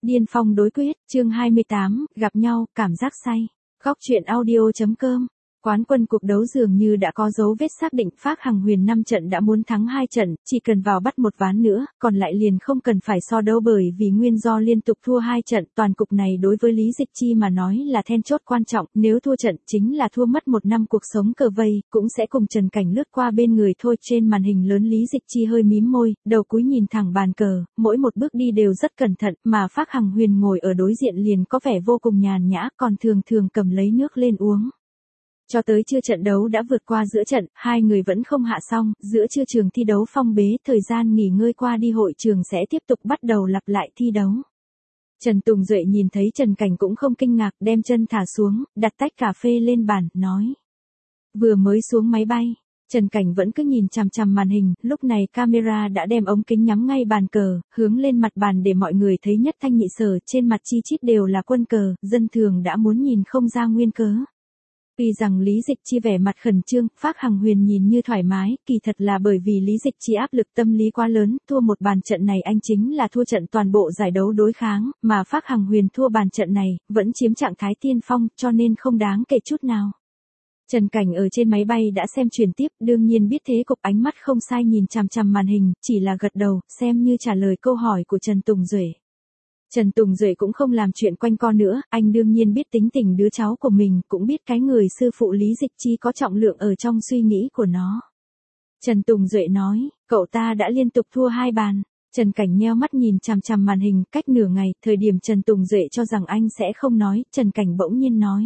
Điên phong đối quyết, chương 28, gặp nhau, cảm giác say. Góc truyện audio.com. Quán quân cuộc đấu dường như đã có dấu vết xác định, Phác Hằng Huyền 5 trận đã muốn thắng 2 trận, chỉ cần vào bắt một ván nữa, còn lại liền không cần phải so đấu, bởi vì nguyên do liên tục thua 2 trận, toàn cục này đối với Lý Dịch Chi mà nói là then chốt quan trọng, nếu thua trận chính là thua mất 1 năm cuộc sống cờ vây, cũng sẽ cùng Trần Cảnh lướt qua bên người thôi. Trên màn hình lớn Lý Dịch Chi hơi mím môi, đầu cúi nhìn thẳng bàn cờ, mỗi một bước đi đều rất cẩn thận, mà Phác Hằng Huyền ngồi ở đối diện liền có vẻ vô cùng nhàn nhã, còn thường thường cầm lấy nước lên uống. Cho tới trưa trận đấu đã vượt qua giữa trận, hai người vẫn không hạ xong, giữa trưa trường thi đấu phong bế, thời gian nghỉ ngơi qua đi, hội trường sẽ tiếp tục bắt đầu lặp lại thi đấu. Trần Tùng Duệ nhìn thấy Trần Cảnh cũng không kinh ngạc, đem chân thả xuống, đặt tách cà phê lên bàn, nói. Vừa mới xuống máy bay, Trần Cảnh vẫn cứ nhìn chằm chằm màn hình, lúc này camera đã đem ống kính nhắm ngay bàn cờ, hướng lên mặt bàn để mọi người thấy nhất thanh nhị sở, trên mặt chi chít đều là quân cờ, dân thường đã muốn nhìn không ra nguyên cớ. Vì rằng Lý Dịch Chi vẻ mặt khẩn trương, Phác Hằng Huyền nhìn như thoải mái, kỳ thật là bởi vì Lý Dịch Chi áp lực tâm lý quá lớn, thua một bàn trận này anh chính là thua trận toàn bộ giải đấu đối kháng, mà Phác Hằng Huyền thua bàn trận này, vẫn chiếm trạng thái tiên phong, cho nên không đáng kể chút nào. Trần Cảnh ở trên máy bay đã xem truyền tiếp, đương nhiên biết thế cục, ánh mắt không sai nhìn chằm chằm màn hình, chỉ là gật đầu, xem như trả lời câu hỏi của Trần Tùng Duệ. Trần Tùng Duệ cũng không làm chuyện quanh co nữa, anh đương nhiên biết tính tình đứa cháu của mình, cũng biết cái người sư phụ Lý Dịch Chi có trọng lượng ở trong suy nghĩ của nó. Trần Tùng Duệ nói, cậu ta đã liên tục thua 2 bàn. Trần Cảnh nheo mắt nhìn chằm chằm màn hình, cách nửa ngày, thời điểm Trần Tùng Duệ cho rằng anh sẽ không nói, Trần Cảnh bỗng nhiên nói.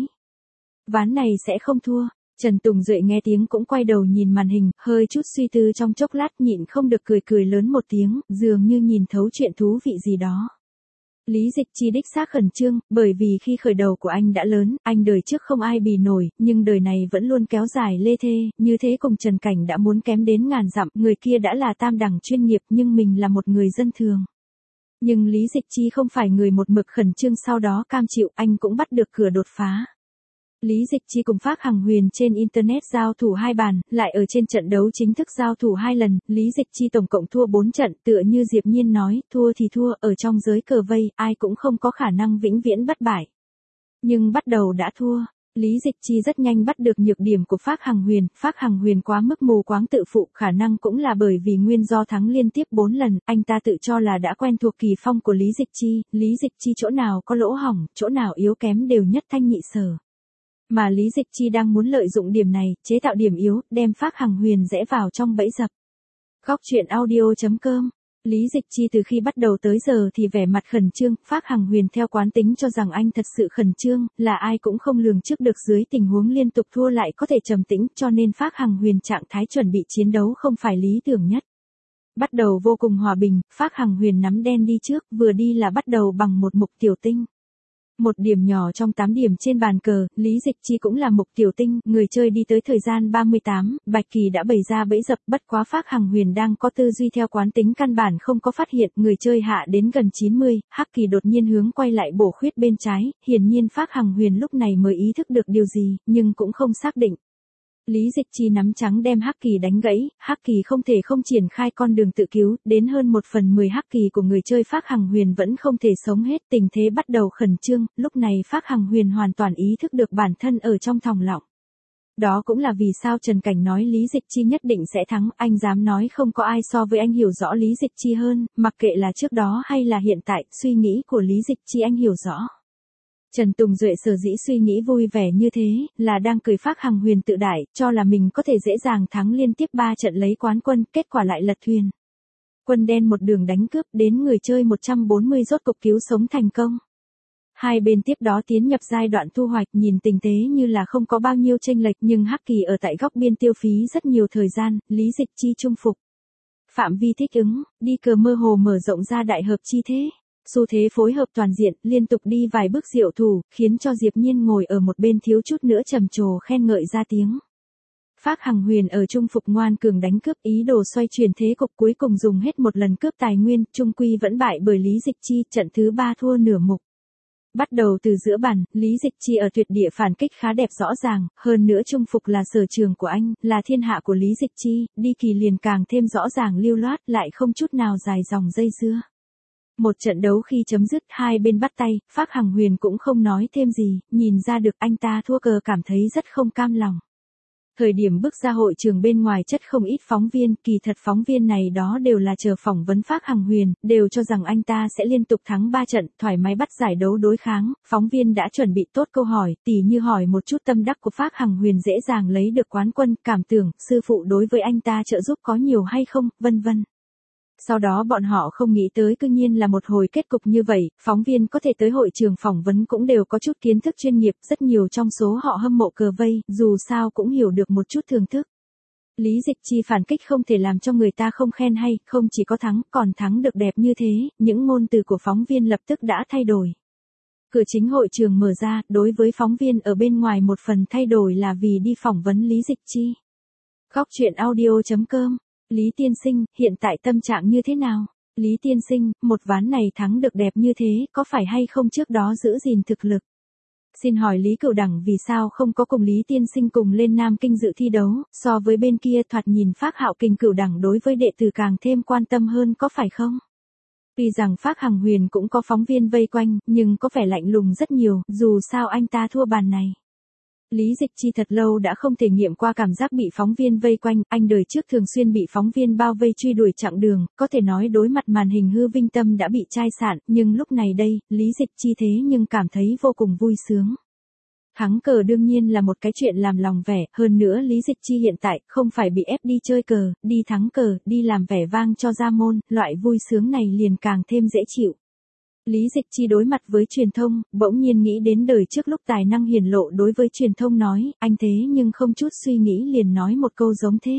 Ván này sẽ không thua. Trần Tùng Duệ nghe tiếng cũng quay đầu nhìn màn hình, hơi chút suy tư trong chốc lát, nhịn không được cười lớn một tiếng, dường như nhìn thấu chuyện thú vị gì đó. Lý Dịch Chi đích xác khẩn trương, bởi vì khi khởi đầu của anh đã lớn, anh đời trước không ai bì nổi, nhưng đời này vẫn luôn kéo dài lê thê, như thế cùng Trần Cảnh đã muốn kém đến ngàn dặm, người kia đã là tam đẳng chuyên nghiệp nhưng mình là một người dân thường. Nhưng Lý Dịch Chi không phải người một mực khẩn trương sau đó cam chịu, anh cũng bắt được cửa đột phá. Lý Dịch Chi cùng Phác Hằng Huyền trên Internet giao thủ 2 bàn, lại ở trên trận đấu chính thức giao thủ 2 lần, Lý Dịch Chi tổng cộng thua 4 trận, tựa như Diệp Nhiên nói, thua thì thua, ở trong giới cờ vây, ai cũng không có khả năng vĩnh viễn bất bại. Nhưng bắt đầu đã thua, Lý Dịch Chi rất nhanh bắt được nhược điểm của Phác Hằng Huyền quá mức mù quáng tự phụ, khả năng cũng là bởi vì nguyên do thắng liên tiếp 4 lần, anh ta tự cho là đã quen thuộc kỳ phong của Lý Dịch Chi chỗ nào có lỗ hổng, chỗ nào yếu kém đều nhất thanh nhị sở. Mà Lý Dịch Chi đang muốn lợi dụng điểm này, chế tạo điểm yếu, đem Phác Hằng Huyền rẽ vào trong bẫy dập. Góc truyện audio.com. Lý Dịch Chi từ khi bắt đầu tới giờ thì vẻ mặt khẩn trương, Phác Hằng Huyền theo quán tính cho rằng anh thật sự khẩn trương, là ai cũng không lường trước được dưới tình huống liên tục thua lại có thể trầm tĩnh, cho nên Phác Hằng Huyền trạng thái chuẩn bị chiến đấu không phải lý tưởng nhất. Bắt đầu vô cùng hòa bình, Phác Hằng Huyền nắm đen đi trước, vừa đi là bắt đầu bằng một mục tiểu tinh. Một điểm nhỏ trong 8 điểm trên bàn cờ, Lý Dịch Chi cũng là mục tiểu tinh, người chơi đi tới thời gian 38, Bạch Kỳ đã bày ra bẫy dập, bất quá Phác Hằng Huyền đang có tư duy theo quán tính căn bản không có phát hiện, người chơi hạ đến gần 90, Hắc Kỳ đột nhiên hướng quay lại bổ khuyết bên trái, hiển nhiên Phác Hằng Huyền lúc này mới ý thức được điều gì, nhưng cũng không xác định. Lý Dịch Chi nắm trắng đem Hắc Kỳ đánh gãy, Hắc Kỳ không thể không triển khai con đường tự cứu, đến hơn 1/10 Hắc Kỳ của người chơi Phác Hằng Huyền vẫn không thể sống hết, tình thế bắt đầu khẩn trương, lúc này Phác Hằng Huyền hoàn toàn ý thức được bản thân ở trong thòng lọng. Đó cũng là vì sao Trần Cảnh nói Lý Dịch Chi nhất định sẽ thắng, anh dám nói không có ai so với anh hiểu rõ Lý Dịch Chi hơn, mặc kệ là trước đó hay là hiện tại, suy nghĩ của Lý Dịch Chi anh hiểu rõ. Trần Tùng Duệ sở dĩ suy nghĩ vui vẻ như thế, là đang cười Phác Hằng Huyền tự đại, cho là mình có thể dễ dàng thắng liên tiếp 3 trận lấy quán quân, kết quả lại lật thuyền. Quân đen một đường đánh cướp đến người chơi 140 rốt cục cứu sống thành công. Hai bên tiếp đó tiến nhập giai đoạn thu hoạch, nhìn tình thế như là không có bao nhiêu chênh lệch, nhưng Hắc Kỳ ở tại góc biên tiêu phí rất nhiều thời gian, Lý Dịch Chi trung phục. Phạm vi thích ứng, đi cờ mơ hồ mở rộng ra đại hợp chi thế. Xu thế phối hợp toàn diện, liên tục đi vài bước diệu thủ, khiến cho Diệp Nhiên ngồi ở một bên thiếu chút nữa trầm trồ khen ngợi ra tiếng. Phác Hằng Huyền ở trung phục ngoan cường đánh cướp, ý đồ xoay chuyển thế cục, cuối cùng dùng hết một lần cướp tài nguyên, trung quy vẫn bại bởi Lý Dịch Chi, trận thứ 3 thua nửa mục. Bắt đầu từ giữa bàn, Lý Dịch Chi ở tuyệt địa phản kích khá đẹp rõ ràng, hơn nữa trung phục là sở trường của anh, là thiên hạ của Lý Dịch Chi, đi kỳ liền càng thêm rõ ràng lưu loát, lại không chút nào dài dòng dây dưa. Một trận đấu khi chấm dứt hai bên bắt tay, Phác Hằng Huyền cũng không nói thêm gì, nhìn ra được anh ta thua cờ cảm thấy rất không cam lòng. Thời điểm bước ra hội trường bên ngoài chất không ít phóng viên, kỳ thật phóng viên này đó đều là chờ phỏng vấn Phác Hằng Huyền, đều cho rằng anh ta sẽ liên tục thắng 3 trận, thoải mái bắt giải đấu đối kháng, phóng viên đã chuẩn bị tốt câu hỏi, tỉ như hỏi một chút tâm đắc của Phác Hằng Huyền dễ dàng lấy được quán quân, cảm tưởng, sư phụ đối với anh ta trợ giúp có nhiều hay không, vân vân. Sau đó bọn họ không nghĩ tới cư nhiên là một hồi kết cục như vậy, phóng viên có thể tới hội trường phỏng vấn cũng đều có chút kiến thức chuyên nghiệp, rất nhiều trong số họ hâm mộ cờ vây, dù sao cũng hiểu được một chút thưởng thức. Lý Dịch Chi phản kích không thể làm cho người ta không khen hay, không chỉ có thắng, còn thắng được đẹp như thế, những ngôn từ của phóng viên lập tức đã thay đổi. Cửa chính hội trường mở ra, đối với phóng viên ở bên ngoài một phần thay đổi là vì đi phỏng vấn Lý Dịch Chi. Góc truyện audio.com. Lý tiên sinh, hiện tại tâm trạng như thế nào? Lý tiên sinh, một ván này thắng được đẹp như thế, có phải hay không trước đó giữ gìn thực lực? Xin hỏi Lý Cửu Đẳng vì sao không có cùng Lý tiên sinh cùng lên Nam Kinh dự thi đấu, so với bên kia thoạt nhìn Phác Hạo Kình Cửu Đẳng đối với đệ tử càng thêm quan tâm hơn có phải không? Tuy rằng Phác Hằng Huyền cũng có phóng viên vây quanh, nhưng có vẻ lạnh lùng rất nhiều, dù sao anh ta thua bàn này. Lý Dịch Chi thật lâu đã không thể nghiệm qua cảm giác bị phóng viên vây quanh, anh đời trước thường xuyên bị phóng viên bao vây truy đuổi chặng đường, có thể nói đối mặt màn hình hư vinh tâm đã bị chai sạn, nhưng lúc này đây, Lý Dịch Chi thế nhưng cảm thấy vô cùng vui sướng. Thắng cờ đương nhiên là một cái chuyện làm lòng vẻ, hơn nữa Lý Dịch Chi hiện tại không phải bị ép đi chơi cờ, đi thắng cờ, đi làm vẻ vang cho gia môn, loại vui sướng này liền càng thêm dễ chịu. Lý Dịch Chi đối mặt với truyền thông, bỗng nhiên nghĩ đến đời trước lúc tài năng hiển lộ đối với truyền thông nói, anh thế nhưng không chút suy nghĩ liền nói một câu giống thế.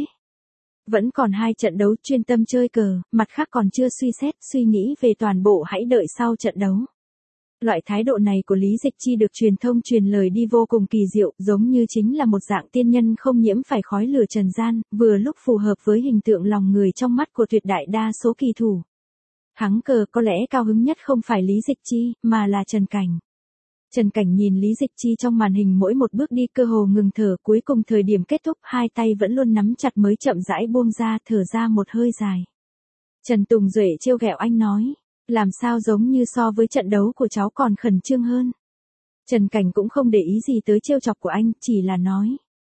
Vẫn còn 2 trận đấu chuyên tâm chơi cờ, mặt khác còn chưa suy xét, suy nghĩ về toàn bộ hãy đợi sau trận đấu. Loại thái độ này của Lý Dịch Chi được truyền thông truyền lời đi vô cùng kỳ diệu, giống như chính là một dạng tiên nhân không nhiễm phải khói lửa trần gian, vừa lúc phù hợp với hình tượng lòng người trong mắt của tuyệt đại đa số kỳ thủ. Thắng cờ có lẽ cao hứng nhất không phải Lý Dịch Chi, mà là Trần Cảnh. Trần Cảnh nhìn Lý Dịch Chi trong màn hình mỗi một bước đi cơ hồ ngừng thở, cuối cùng thời điểm kết thúc hai tay vẫn luôn nắm chặt mới chậm rãi buông ra, thở ra một hơi dài. Trần Tùng Duệ trêu ghẹo anh nói, làm sao giống như so với trận đấu của cháu còn khẩn trương hơn. Trần Cảnh cũng không để ý gì tới trêu chọc của anh, chỉ là nói.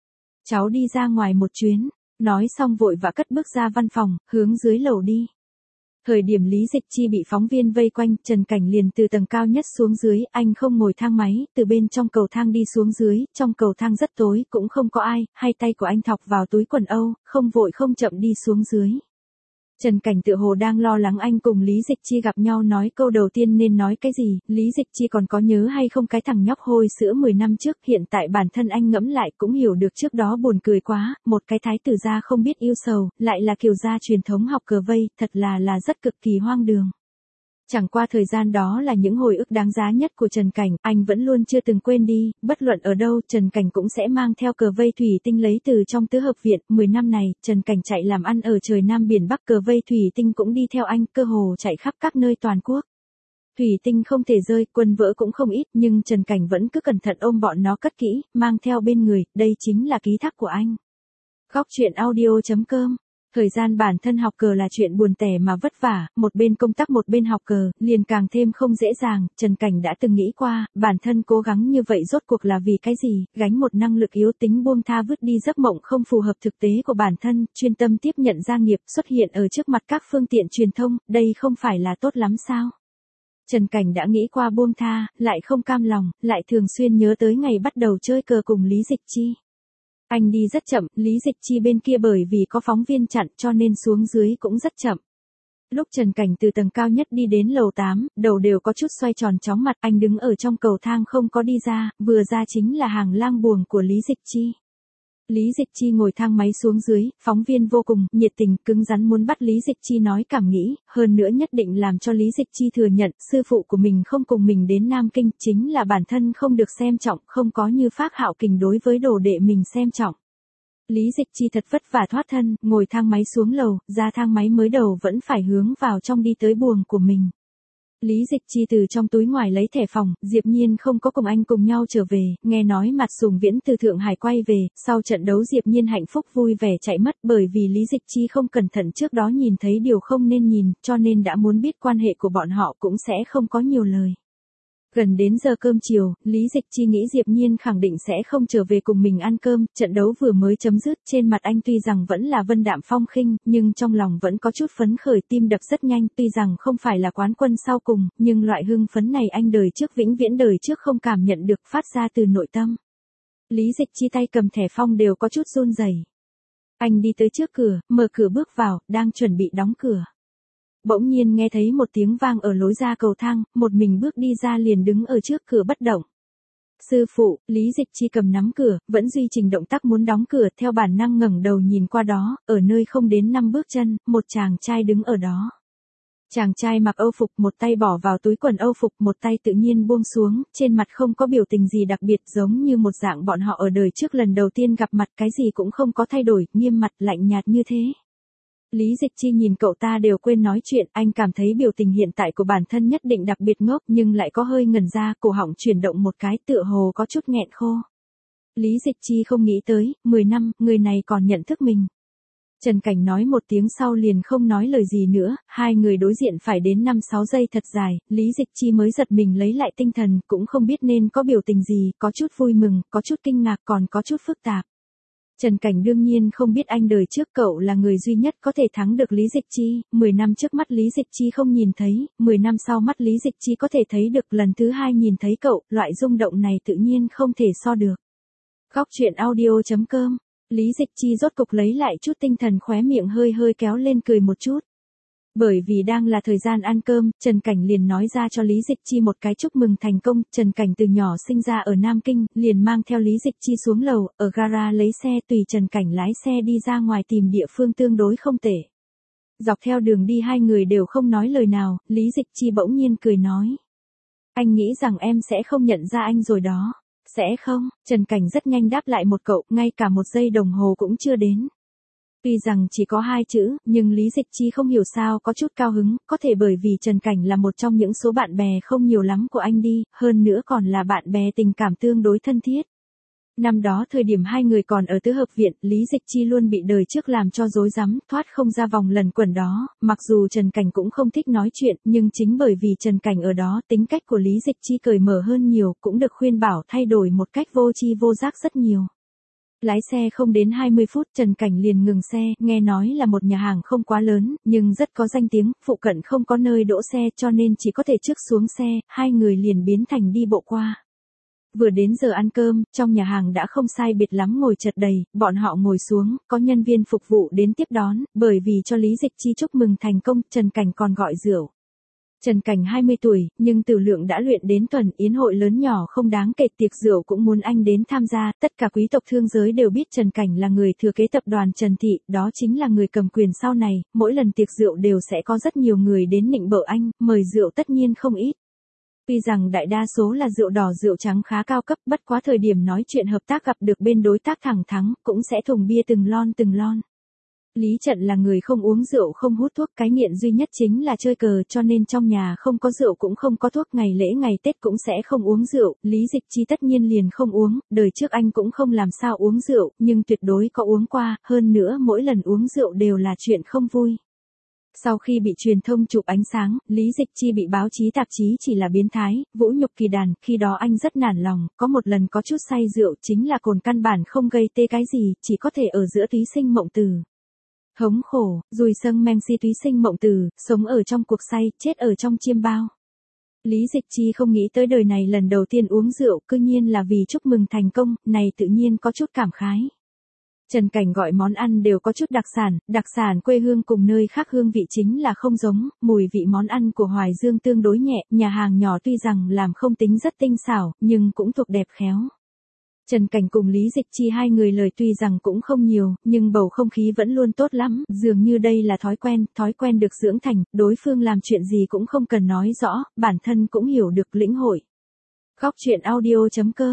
Cháu đi ra ngoài một chuyến, nói xong vội vã cất bước ra văn phòng, hướng dưới lầu đi. Thời điểm Lý Dịch Chi bị phóng viên vây quanh, Trần Cảnh liền từ tầng cao nhất xuống dưới, anh không ngồi thang máy, từ bên trong cầu thang đi xuống dưới, trong cầu thang rất tối, cũng không có ai, hai tay của anh thọc vào túi quần Âu, không vội không chậm đi xuống dưới. Trần Cảnh tựa hồ đang lo lắng anh cùng Lý Dịch Chi gặp nhau nói câu đầu tiên nên nói cái gì, Lý Dịch Chi còn có nhớ hay không cái thằng nhóc hôi sữa 10 năm trước, hiện tại bản thân anh ngẫm lại cũng hiểu được trước đó buồn cười quá, một cái thái tử gia không biết yêu sầu, lại là kiều gia truyền thống học cờ vây, thật là rất cực kỳ hoang đường. Chẳng qua thời gian đó là những hồi ức đáng giá nhất của Trần Cảnh, anh vẫn luôn chưa từng quên đi, bất luận ở đâu Trần Cảnh cũng sẽ mang theo cờ vây thủy tinh lấy từ trong tứ hợp viện, 10 năm này, Trần Cảnh chạy làm ăn ở trời Nam biển Bắc, cờ vây thủy tinh cũng đi theo anh, cơ hồ chạy khắp các nơi toàn quốc. Thủy tinh không thể rơi, quân vỡ cũng không ít, nhưng Trần Cảnh vẫn cứ cẩn thận ôm bọn nó cất kỹ, mang theo bên người, đây chính là ký thác của anh. Góc truyện audio.com. Thời gian bản thân học cờ là chuyện buồn tẻ mà vất vả, một bên công tác một bên học cờ, liền càng thêm không dễ dàng, Trần Cảnh đã từng nghĩ qua, bản thân cố gắng như vậy rốt cuộc là vì cái gì, gánh một năng lực yếu tính buông tha vứt đi giấc mộng không phù hợp thực tế của bản thân, chuyên tâm tiếp nhận gia nghiệp xuất hiện ở trước mặt các phương tiện truyền thông, đây không phải là tốt lắm sao? Trần Cảnh đã nghĩ qua buông tha, lại không cam lòng, lại thường xuyên nhớ tới ngày bắt đầu chơi cờ cùng Lý Dịch Chi. Anh đi rất chậm, Lý Dịch Chi bên kia bởi vì có phóng viên chặn cho nên xuống dưới cũng rất chậm. Lúc Trần Cảnh từ tầng cao nhất đi đến lầu 8, đầu đều có chút xoay tròn chóng mặt, anh đứng ở trong cầu thang không có đi ra, vừa ra chính là hàng lang buồng của Lý Dịch Chi. Lý Dịch Chi ngồi thang máy xuống dưới, phóng viên vô cùng nhiệt tình, cứng rắn muốn bắt Lý Dịch Chi nói cảm nghĩ, hơn nữa nhất định làm cho Lý Dịch Chi thừa nhận, sư phụ của mình không cùng mình đến Nam Kinh, chính là bản thân không được xem trọng, không có như Phác Hạo Kình đối với đồ đệ mình xem trọng. Lý Dịch Chi thật vất vả thoát thân, ngồi thang máy xuống lầu, ra thang máy mới đầu vẫn phải hướng vào trong đi tới buồng của mình. Lý Dịch Chi từ trong túi ngoài lấy thẻ phòng, Diệp Nhiên không có cùng anh cùng nhau trở về, nghe nói Mạt Sùng Viễn từ Thượng Hải quay về, sau trận đấu Diệp Nhiên hạnh phúc vui vẻ chạy mất bởi vì Lý Dịch Chi không cẩn thận trước đó nhìn thấy điều không nên nhìn, cho nên đã muốn biết quan hệ của bọn họ cũng sẽ không có nhiều lời. Gần đến giờ cơm chiều, Lý Dịch Chi nghĩ Diệp Nhiên khẳng định sẽ không trở về cùng mình ăn cơm, trận đấu vừa mới chấm dứt, trên mặt anh tuy rằng vẫn là vân đạm phong khinh, nhưng trong lòng vẫn có chút phấn khởi, tim đập rất nhanh, tuy rằng không phải là quán quân sau cùng, nhưng loại hưng phấn này anh đời trước vĩnh viễn đời trước không cảm nhận được, phát ra từ nội tâm. Lý Dịch Chi tay cầm thẻ phong đều có chút run rẩy. Anh đi tới trước cửa, mở cửa bước vào, đang chuẩn bị đóng cửa. Bỗng nhiên nghe thấy một tiếng vang ở lối ra cầu thang, một mình bước đi ra liền đứng ở trước cửa bất động. Sư phụ, Lý Dịch Chi cầm nắm cửa, vẫn duy trì động tác muốn đóng cửa, theo bản năng ngẩng đầu nhìn qua đó, ở nơi không đến 5 bước chân, một chàng trai đứng ở đó. Chàng trai mặc Âu phục, một tay bỏ vào túi quần Âu phục, một tay tự nhiên buông xuống, trên mặt không có biểu tình gì đặc biệt, giống như một dạng bọn họ ở đời trước lần đầu tiên gặp mặt, cái gì cũng không có thay đổi, nghiêm mặt lạnh nhạt như thế. Lý Dịch Chi nhìn cậu ta đều quên nói chuyện, anh cảm thấy biểu tình hiện tại của bản thân nhất định đặc biệt ngốc, nhưng lại có hơi ngẩn ra, cổ họng chuyển động một cái, tựa hồ có chút nghẹn khô. Lý Dịch Chi không nghĩ tới, 10 năm, người này còn nhận thức mình. Trần Cảnh nói một tiếng sau liền không nói lời gì nữa, hai người đối diện phải đến 5-6 giây thật dài, Lý Dịch Chi mới giật mình lấy lại tinh thần, cũng không biết nên có biểu tình gì, có chút vui mừng, có chút kinh ngạc, còn có chút phức tạp. Trần Cảnh đương nhiên không biết anh đời trước cậu là người duy nhất có thể thắng được Lý Dịch Chi, 10 năm trước mắt Lý Dịch Chi không nhìn thấy, 10 năm sau mắt Lý Dịch Chi có thể thấy được, lần thứ hai nhìn thấy cậu, loại rung động này tự nhiên không thể so được. Góc truyện audio.com, Lý Dịch Chi rốt cục lấy lại chút tinh thần, khóe miệng hơi hơi kéo lên cười một chút. Bởi vì đang là thời gian ăn cơm, Trần Cảnh liền nói ra cho Lý Dịch Chi một cái chúc mừng thành công. Trần Cảnh từ nhỏ sinh ra ở Nam Kinh, liền mang theo Lý Dịch Chi xuống lầu, ở gara lấy xe, tùy Trần Cảnh lái xe đi ra ngoài tìm địa phương tương đối không tệ. Dọc theo đường đi hai người đều không nói lời nào, Lý Dịch Chi bỗng nhiên cười nói. Anh nghĩ rằng em sẽ không nhận ra anh rồi đó. Sẽ không, Trần Cảnh rất nhanh đáp lại một cậu, ngay cả một giây đồng hồ cũng chưa đến. Tuy rằng chỉ có 2 chữ, nhưng Lý Dịch Chi không hiểu sao có chút cao hứng, có thể bởi vì Trần Cảnh là một trong những số bạn bè không nhiều lắm của anh đi, hơn nữa còn là bạn bè tình cảm tương đối thân thiết. Năm đó thời điểm hai người còn ở tứ hợp viện, Lý Dịch Chi luôn bị đời trước làm cho rối rắm, thoát không ra vòng lần quẩn đó, mặc dù Trần Cảnh cũng không thích nói chuyện, nhưng chính bởi vì Trần Cảnh ở đó, tính cách của Lý Dịch Chi cởi mở hơn nhiều, cũng được khuyên bảo thay đổi một cách vô tri vô giác rất nhiều. Lái xe không đến 20 phút, Trần Cảnh liền ngừng xe, nghe nói là một nhà hàng không quá lớn, nhưng rất có danh tiếng, phụ cận không có nơi đỗ xe cho nên chỉ có thể trước xuống xe, hai người liền biến thành đi bộ qua. Vừa đến giờ ăn cơm, trong nhà hàng đã không sai biệt lắm ngồi chật đầy, bọn họ ngồi xuống, có nhân viên phục vụ đến tiếp đón, bởi vì cho Lý Dịch Chi chúc mừng thành công, Trần Cảnh còn gọi rượu. Trần Cảnh 20 tuổi, nhưng tử lượng đã luyện đến tuần, yến hội lớn nhỏ không đáng kể, tiệc rượu cũng muốn anh đến tham gia, tất cả quý tộc thương giới đều biết Trần Cảnh là người thừa kế tập đoàn Trần Thị, đó chính là người cầm quyền sau này, mỗi lần tiệc rượu đều sẽ có rất nhiều người đến nịnh bợ anh, mời rượu tất nhiên không ít. Tuy rằng đại đa số là rượu đỏ rượu trắng khá cao cấp, bất quá thời điểm nói chuyện hợp tác gặp được bên đối tác thẳng thắn, cũng sẽ thùng bia từng lon từng lon. Lý Trận là người không uống rượu không hút thuốc, cái nghiện duy nhất chính là chơi cờ, cho nên trong nhà không có rượu cũng không có thuốc, ngày lễ ngày Tết cũng sẽ không uống rượu, Lý Dịch Chi tất nhiên liền không uống, đời trước anh cũng không làm sao uống rượu, nhưng tuyệt đối có uống qua, hơn nữa mỗi lần uống rượu đều là chuyện không vui. Sau khi bị truyền thông chụp ánh sáng, Lý Dịch Chi bị báo chí tạp chí chỉ là biến thái, vũ nhục kỳ đàn, khi đó anh rất nản lòng, có một lần có chút say rượu chính là cồn căn bản không gây tê cái gì, chỉ có thể ở giữa túy sinh mộng từ. Hống khổ, rùi sâng men si túy sinh mộng từ, sống ở trong cuộc say, chết ở trong chiêm bao. Lý Dịch Chi không nghĩ tới đời này lần đầu tiên uống rượu, cư nhiên là vì chúc mừng thành công, này tự nhiên có chút cảm khái. Trần Cảnh gọi món ăn đều có chút đặc sản quê hương cùng nơi khác hương vị chính là không giống, mùi vị món ăn của Hoài Dương tương đối nhẹ, nhà hàng nhỏ tuy rằng làm không tính rất tinh xảo, nhưng cũng thuộc đẹp khéo. Trần Cảnh cùng Lý Dịch Chi hai người lời tuy rằng cũng không nhiều, nhưng bầu không khí vẫn luôn tốt lắm, dường như đây là thói quen được dưỡng thành, đối phương làm chuyện gì cũng không cần nói rõ, bản thân cũng hiểu được lĩnh hội. Góc truyện audio.com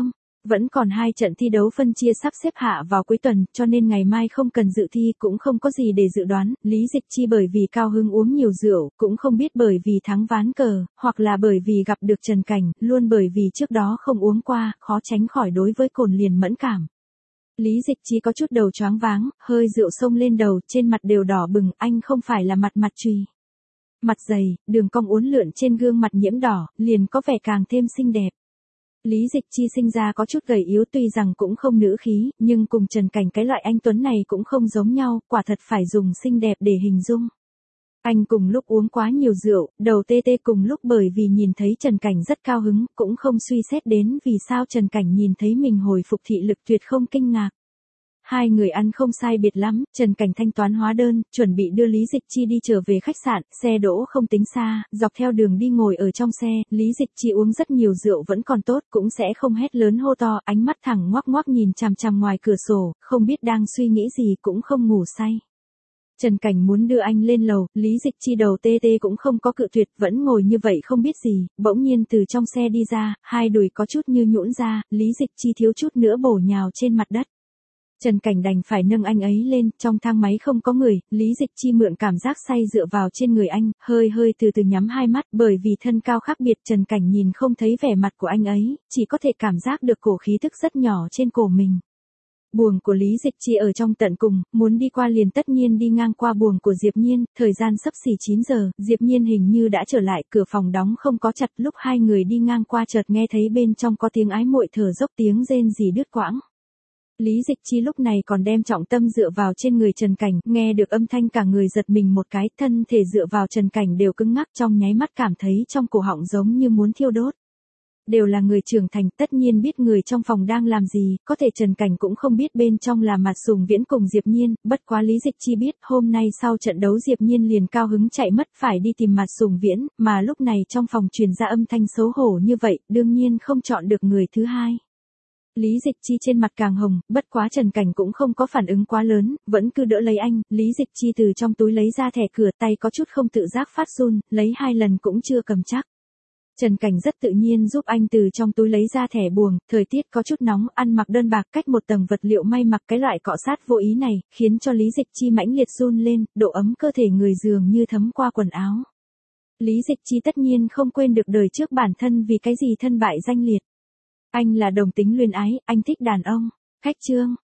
Vẫn còn 2 trận thi đấu phân chia sắp xếp hạ vào cuối tuần, cho nên ngày mai không cần dự thi, cũng không có gì để dự đoán. Lý Dịch Chi bởi vì cao hứng uống nhiều rượu, cũng không biết bởi vì thắng ván cờ, hoặc là bởi vì gặp được Trần Cảnh, luôn bởi vì trước đó không uống qua, khó tránh khỏi đối với cồn liền mẫn cảm. Lý Dịch Chi có chút đầu choáng váng, hơi rượu xông lên đầu, trên mặt đều đỏ bừng, anh không phải là mặt chùy. Mặt dày, đường cong uốn lượn trên gương mặt nhiễm đỏ, liền có vẻ càng thêm xinh đẹp. Lý Dịch Chi sinh ra có chút gầy yếu, tuy rằng cũng không nữ khí, nhưng cùng Trần Cảnh cái loại anh tuấn này cũng không giống nhau, quả thật phải dùng xinh đẹp để hình dung. Anh cùng lúc uống quá nhiều rượu, đầu tê tê, cùng lúc bởi vì nhìn thấy Trần Cảnh rất cao hứng, cũng không suy xét đến vì sao Trần Cảnh nhìn thấy mình hồi phục thị lực tuyệt không kinh ngạc. Hai người ăn không sai biệt lắm, Trần Cảnh thanh toán hóa đơn, chuẩn bị đưa Lý Dịch Chi đi trở về khách sạn, xe đỗ không tính xa, dọc theo đường đi ngồi ở trong xe, Lý Dịch Chi uống rất nhiều rượu vẫn còn tốt, cũng sẽ không hét lớn hô to, ánh mắt thẳng ngoác ngoác nhìn chằm chằm ngoài cửa sổ, không biết đang suy nghĩ gì, cũng không ngủ say. Trần Cảnh muốn đưa anh lên lầu, Lý Dịch Chi đầu tê tê cũng không có cự tuyệt, vẫn ngồi như vậy không biết gì, bỗng nhiên từ trong xe đi ra, hai đùi có chút như nhũn ra, Lý Dịch Chi thiếu chút nữa bổ nhào trên mặt đất. Trần Cảnh đành phải nâng anh ấy lên, trong thang máy không có người, Lý Dịch Chi mượn cảm giác say dựa vào trên người anh, hơi từ từ nhắm hai mắt, bởi vì thân cao khác biệt Trần Cảnh nhìn không thấy vẻ mặt của anh ấy, chỉ có thể cảm giác được cổ khí thức rất nhỏ trên cổ mình. Buồng của Lý Dịch Chi ở trong tận cùng, muốn đi qua liền tất nhiên đi ngang qua buồng của Diệp Nhiên, thời gian sắp xỉ 9 giờ, Diệp Nhiên hình như đã trở lại, cửa phòng đóng không có chặt, lúc hai người đi ngang qua chợt nghe thấy bên trong có tiếng ái muội thở dốc, tiếng rên rỉ đứt quãng. Lý Dịch Chi lúc này còn đem trọng tâm dựa vào trên người Trần Cảnh, nghe được âm thanh cả người giật mình một cái, thân thể dựa vào Trần Cảnh đều cứng ngắc, trong nháy mắt cảm thấy trong cổ họng giống như muốn thiêu đốt. Đều là người trưởng thành, tất nhiên biết người trong phòng đang làm gì, có thể Trần Cảnh cũng không biết bên trong là Mạt Sùng Viễn cùng Diệp Nhiên, bất quá Lý Dịch Chi biết, hôm nay sau trận đấu Diệp Nhiên liền cao hứng chạy mất phải đi tìm Mạt Sùng Viễn, mà lúc này trong phòng truyền ra âm thanh xấu hổ như vậy, đương nhiên không chọn được người thứ hai. Lý Dịch Chi trên mặt càng hồng, bất quá Trần Cảnh cũng không có phản ứng quá lớn, vẫn cứ đỡ lấy anh, Lý Dịch Chi từ trong túi lấy ra thẻ cửa, tay có chút không tự giác phát run, lấy 2 lần cũng chưa cầm chắc. Trần Cảnh rất tự nhiên giúp anh từ trong túi lấy ra thẻ buồng, thời tiết có chút nóng, ăn mặc đơn bạc cách một tầng vật liệu may mặc, cái loại cọ sát vô ý này, khiến cho Lý Dịch Chi mãnh liệt run lên, độ ấm cơ thể người dường như thấm qua quần áo. Lý Dịch Chi tất nhiên không quên được đời trước bản thân vì cái gì thân bại danh liệt. Anh là đồng tính luyến ái, anh thích đàn ông. Khách chương.